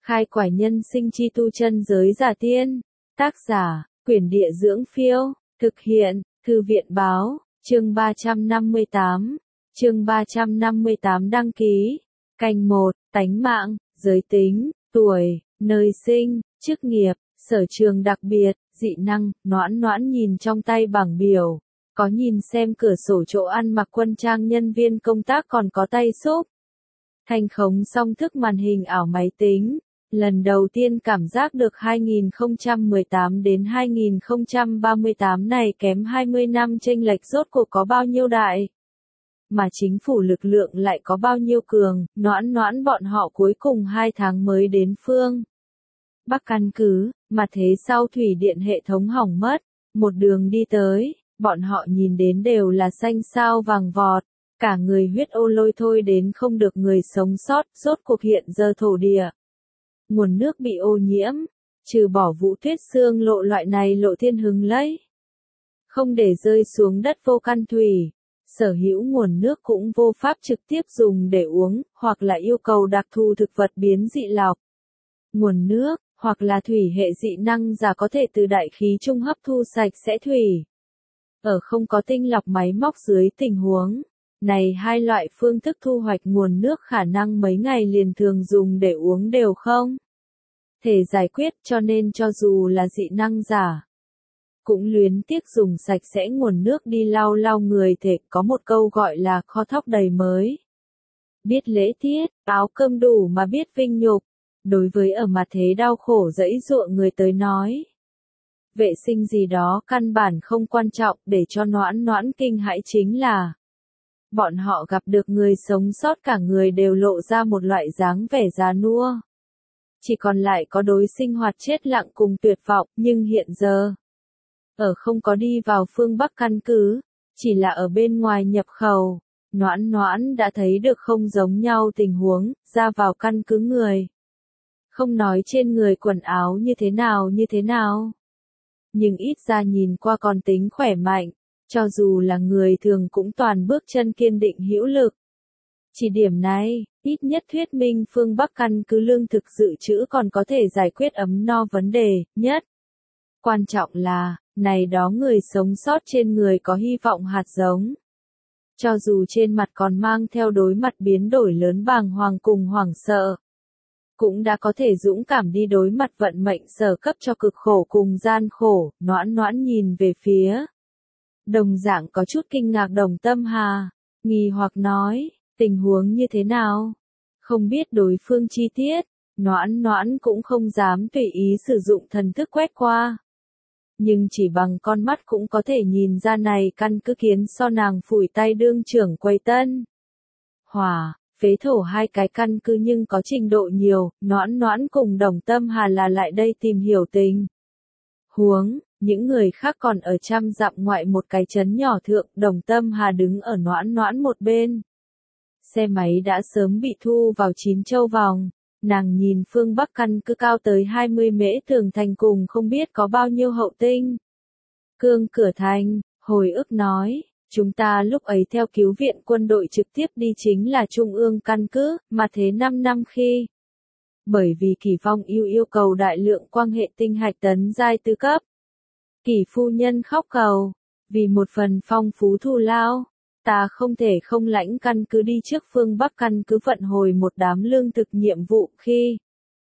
Khai quải nhân sinh chi tu chân giới giả tiên. Tác giả, Quyển Địa Dưỡng Phiêu. Thực hiện, Thư viện Báo. Chương 358. Chương 358 đăng ký. Canh 1, tánh mạng, giới tính, tuổi, nơi sinh, chức nghiệp, sở trường đặc biệt, dị năng. Noãn Noãn nhìn trong tay bảng biểu. Có nhìn xem cửa sổ chỗ ăn mặc quân trang nhân viên công tác còn có tay xúc. Thanh khống song thức màn hình ảo máy tính. Lần đầu tiên cảm giác được 2018 đến 2038 này kém 20 năm chênh lệch rốt cuộc có bao nhiêu đại. Mà chính phủ lực lượng lại có bao nhiêu cường. Noãn Noãn bọn họ cuối cùng 2 tháng mới đến phương Bắc căn cứ, mà thế sau thủy điện hệ thống hỏng mất. Một đường đi tới, bọn họ nhìn đến đều là xanh sao vàng vọt. Cả người huyết ô lôi thôi đến không được người sống sót. Rốt cuộc hiện giờ thổ địa. Nguồn nước bị ô nhiễm, trừ bỏ Vũ Tuyết Xương lộ loại này lộ thiên hứng lấy. Không để rơi xuống đất vô căn thủy, sở hữu nguồn nước cũng vô pháp trực tiếp dùng để uống, hoặc là yêu cầu đặc thù thực vật biến dị lọc. Nguồn nước, hoặc là thủy hệ dị năng giả có thể từ đại khí trung hấp thu sạch sẽ thủy. Ở không có tinh lọc máy móc dưới tình huống. Này hai loại phương thức thu hoạch nguồn nước khả năng mấy ngày liền thường dùng để uống đều không thể giải quyết, cho nên cho dù là dị năng giả cũng luyến tiếc dùng sạch sẽ nguồn nước đi lau lau người thể. Có một câu gọi là kho thóc đầy mới. Biết lễ tiết, áo cơm đủ mà biết vinh nhục. Đối với ở mặt thế đau khổ dẫy dụa người tới nói, vệ sinh gì đó căn bản không quan trọng. Để cho Noãn Noãn kinh hãi chính là bọn họ gặp được người sống sót cả người đều lộ ra một loại dáng vẻ già nua. Chỉ còn lại có đối sinh hoạt chết lặng cùng tuyệt vọng, nhưng hiện giờ, ở không có đi vào phương Bắc căn cứ, chỉ là ở bên ngoài nhập khẩu, Noãn Noãn đã thấy được không giống nhau tình huống, ra vào căn cứ người. Không nói trên người quần áo như thế nào. Nhưng ít ra nhìn qua còn tính khỏe mạnh. Cho dù là người thường cũng toàn bước chân kiên định hữu lực. Chỉ điểm này, ít nhất thuyết minh phương Bắc căn cứ lương thực dự trữ còn có thể giải quyết ấm no vấn đề nhất. Quan trọng là, này đó người sống sót trên người có hy vọng hạt giống. Cho dù trên mặt còn mang theo đối mặt biến đổi lớn bàng hoàng cùng hoảng sợ, cũng đã có thể dũng cảm đi đối mặt vận mệnh sở cấp cho cực khổ cùng gian khổ. Noãn Noãn nhìn về phía đồng dạng có chút kinh ngạc Đồng Tâm Hà, nghi hoặc nói, tình huống như thế nào? Không biết đối phương chi tiết, Noãn Noãn cũng không dám tùy ý sử dụng thần thức quét qua. Nhưng chỉ bằng con mắt cũng có thể nhìn ra này căn cứ kiến so nàng phủi tay đương trưởng quầy Tân Hỏa, Phế Thổ hai cái căn cứ nhưng có trình độ nhiều. Noãn Noãn cùng Đồng Tâm Hà là lại đây tìm hiểu tình huống. Những người khác còn ở trăm dặm ngoại một cái trấn nhỏ thượng. Đồng Tâm Hà đứng ở Noãn Noãn một bên. Xe máy đã sớm bị thu vào 9 châu vòng. Nàng nhìn phương Bắc căn cứ cao tới 20 mễ tường thành cùng không biết có bao nhiêu hậu tinh. Cương cửa thành, hồi ức nói, chúng ta lúc ấy theo cứu viện quân đội trực tiếp đi chính là Trung ương căn cứ, mà thế 5 năm khi. Bởi vì Kỳ Phong yêu cầu đại lượng quang hệ tinh hạch tấn giai tứ cấp. Kỳ phu nhân khóc cầu, vì một phần phong phú thù lao, ta không thể không lãnh căn cứ đi trước phương Bắc căn cứ vận hồi một đám lương thực nhiệm vụ. Khi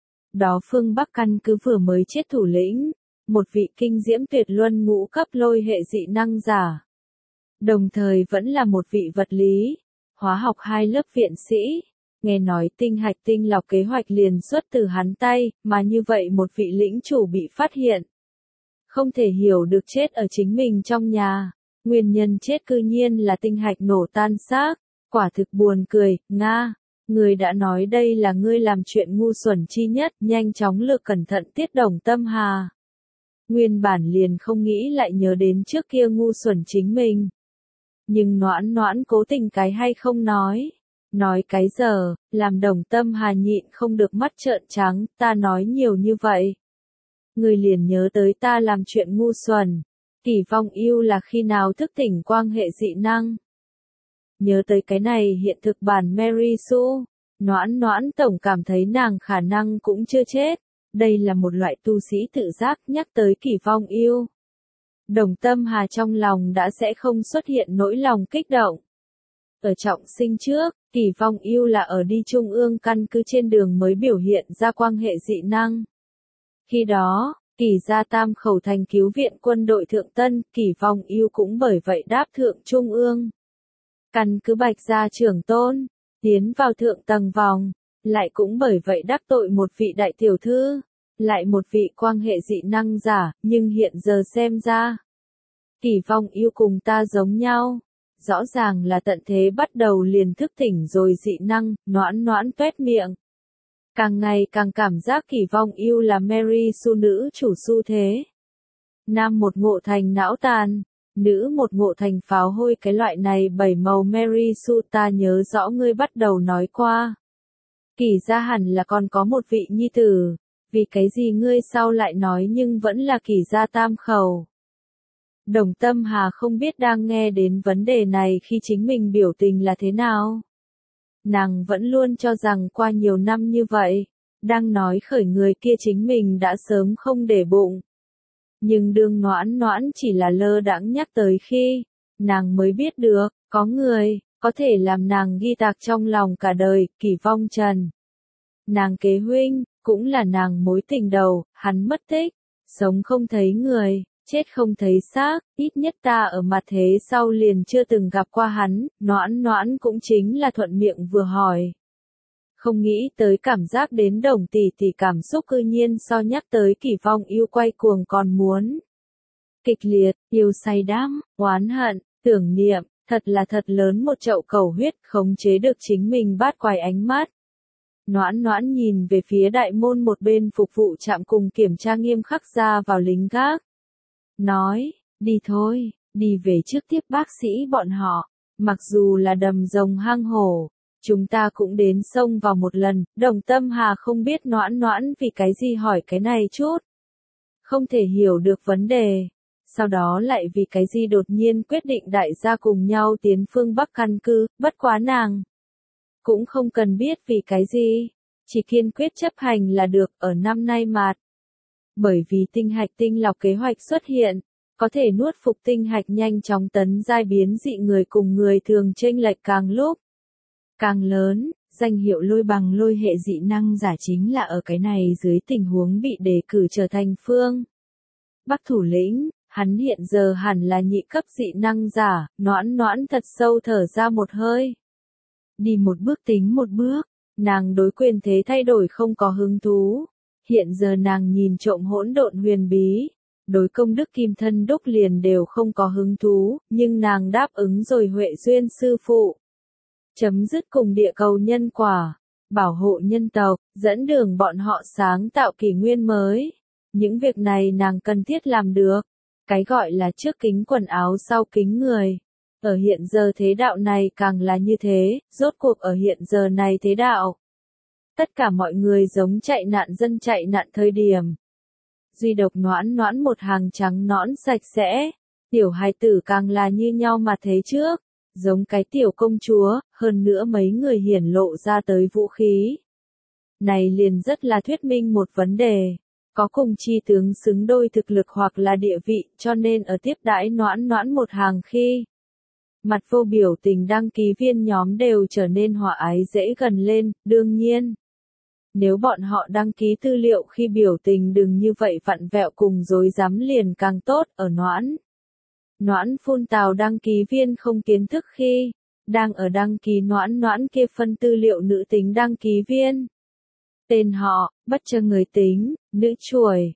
đó phương Bắc căn cứ vừa mới chết thủ lĩnh, một vị kinh diễm tuyệt luân ngũ cấp lôi hệ dị năng giả. Đồng thời vẫn là một vị vật lý, hóa học 2 lớp viện sĩ. Nghe nói tinh hạch tinh lọc kế hoạch liền xuất từ hắn tay, mà như vậy một vị lĩnh chủ bị phát hiện. Không thể hiểu được chết ở chính mình trong nhà. Nguyên nhân chết cư nhiên là tinh hạch nổ tan xác. Quả thực buồn cười. Nga, người đã nói đây là ngươi làm chuyện ngu xuẩn chi nhất. Nhanh chóng lược cẩn thận tiết Đồng Tâm Hà. Nguyên bản liền không nghĩ lại nhớ đến trước kia ngu xuẩn chính mình. Nhưng Noãn Noãn cố tình cái hay không nói. Nói cái giờ, làm Đồng Tâm Hà nhịn không được mắt trợn trắng. Ta nói nhiều như vậy, người liền nhớ tới ta làm chuyện ngu xuẩn. Kỳ Phong yêu là khi nào thức tỉnh quang hệ dị năng. Nhớ tới cái này hiện thực bản Mary Sue, Noãn noãn tổng cảm thấy nàng khả năng cũng chưa chết. Đây là một loại tu sĩ tự giác nhắc tới Kỷ Vong Yêu. Đồng Tâm Hà trong lòng đã sẽ không xuất hiện nỗi lòng kích động. Ở trọng sinh trước, Kỷ Vong Yêu là ở đi trung ương căn cứ trên đường mới biểu hiện ra quan hệ dị năng. Khi đó, Kỷ gia Tam Khẩu thành cứu viện quân đội Thượng Tân, Kỷ Vong Yêu cũng bởi vậy đáp thượng trung ương. Căn cứ Bạch gia trưởng tôn, tiến vào thượng tầng vòng, lại cũng bởi vậy đắc tội một vị đại tiểu thư, lại một vị quan hệ dị năng giả, nhưng hiện giờ xem ra, Kỷ Vong Yêu cùng ta giống nhau. Rõ ràng là tận thế bắt đầu liền thức tỉnh rồi dị năng, noãn noãn tuét miệng. Càng ngày càng cảm giác Kỷ Vong Yêu là Mary Sue nữ chủ xu thế. Nam một ngộ thành não tàn, nữ một ngộ thành pháo hôi, cái loại này bảy màu Mary Sue ta nhớ rõ ngươi bắt đầu nói qua. Kỷ gia hẳn là còn có một vị nhi tử, vì cái gì ngươi sau lại nói nhưng vẫn là Kỷ gia Tam Khẩu. Đồng Tâm Hà không biết đang nghe đến vấn đề này khi chính mình biểu tình là thế nào. Nàng vẫn luôn cho rằng qua nhiều năm như vậy, đang nói khởi người kia chính mình đã sớm không để bụng. Nhưng đương noãn noãn chỉ là lơ đãng nhắc tới khi, nàng mới biết được, có người, có thể làm nàng ghi tạc trong lòng cả đời, Kỷ Vong Trần. Nàng kế huynh, cũng là nàng mối tình đầu, hắn mất tích, sống không thấy người. Chết không thấy xác, ít nhất ta ở mặt thế sau liền chưa từng gặp qua hắn, noãn noãn cũng chính là thuận miệng vừa hỏi. Không nghĩ tới cảm giác đến Đồng tỷ tỷ cảm xúc cư nhiên so nhắc tới Kỷ Vong Yêu quay cuồng còn muốn. Kịch liệt, yêu say đắm, oán hận, tưởng niệm, thật là thật lớn một chậu cầu huyết khống chế được chính mình bát quài ánh mắt. Noãn noãn nhìn về phía đại môn một bên phục vụ trạm cùng kiểm tra nghiêm khắc ra vào lính gác. Nói, đi thôi, đi về trước tiếp bác sĩ bọn họ, mặc dù là đầm rồng hang hổ, chúng ta cũng đến sông vào một lần. Đồng Tâm Hà không biết noãn noãn vì cái gì hỏi cái này chút. Không thể hiểu được vấn đề, sau đó lại vì cái gì đột nhiên quyết định đại gia cùng nhau tiến phương Bắc căn cứ, bất quá nàng. Cũng không cần biết vì cái gì, chỉ kiên quyết chấp hành là được ở năm nay mạt. Bởi vì tinh hạch tinh lọc kế hoạch xuất hiện, có thể nuốt phục tinh hạch nhanh chóng tấn giai biến dị người cùng người thường chênh lệch càng lúc càng lớn, danh hiệu lôi bằng lôi hệ dị năng giả chính là ở cái này dưới tình huống bị đề cử trở thành phương Bắc thủ lĩnh, hắn hiện giờ hẳn là nhị cấp dị năng giả, noãn noãn thật sâu thở ra một hơi. Đi một bước tính một bước, nàng đối quyền thế thay đổi không có hứng thú. Hiện giờ nàng nhìn trộm hỗn độn huyền bí, đối công đức kim thân đúc liền đều không có hứng thú, nhưng nàng đáp ứng rồi Huệ Duyên sư phụ. Chấm dứt cùng địa cầu nhân quả, bảo hộ nhân tộc, dẫn đường bọn họ sáng tạo kỷ nguyên mới. Những việc này nàng cần thiết làm được. Cái gọi là trước kính quần áo sau kính người. Ở hiện giờ thế đạo này càng là như thế, rốt cuộc ở hiện giờ này thế đạo. Tất cả mọi người giống chạy nạn dân chạy nạn thời điểm. Duy độc noãn noãn một hàng trắng nõn sạch sẽ. Tiểu hài tử càng là như nhau mà thế trước. Giống cái tiểu công chúa, hơn nữa mấy người hiển lộ ra tới vũ khí. Này liền rất là thuyết minh một vấn đề. Có cùng chi tướng xứng đôi thực lực hoặc là địa vị, cho nên ở tiếp đãi noãn noãn một hàng khi. Mặt vô biểu tình đăng ký viên nhóm đều trở nên hòa ái dễ gần lên, đương nhiên. Nếu bọn họ đăng ký tư liệu khi biểu tình đừng như vậy vặn vẹo cùng dối rắm liền càng tốt ở noãn. Noãn phun tào đăng ký viên không kiến thức khi, đang ở đăng ký noãn noãn kia phân tư liệu nữ tính đăng ký viên. Tên họ, bất chờ người tính, nữ chuồi,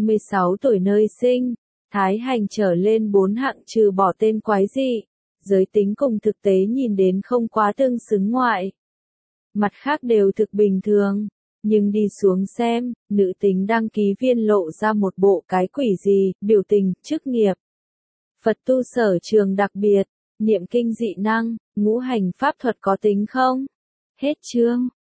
26 tuổi nơi sinh, thái hành trở lên 4 hạng trừ bỏ tên quái dị, giới tính cùng thực tế nhìn đến không quá tương xứng ngoại. Mặt khác đều thực bình thường, nhưng đi xuống xem, nữ tính đăng ký viên lộ ra một bộ cái quỷ gì, biểu tình, chức nghiệp. Phật tu sở trường đặc biệt, niệm kinh dị năng, ngũ hành pháp thuật có tính không? Hết chương.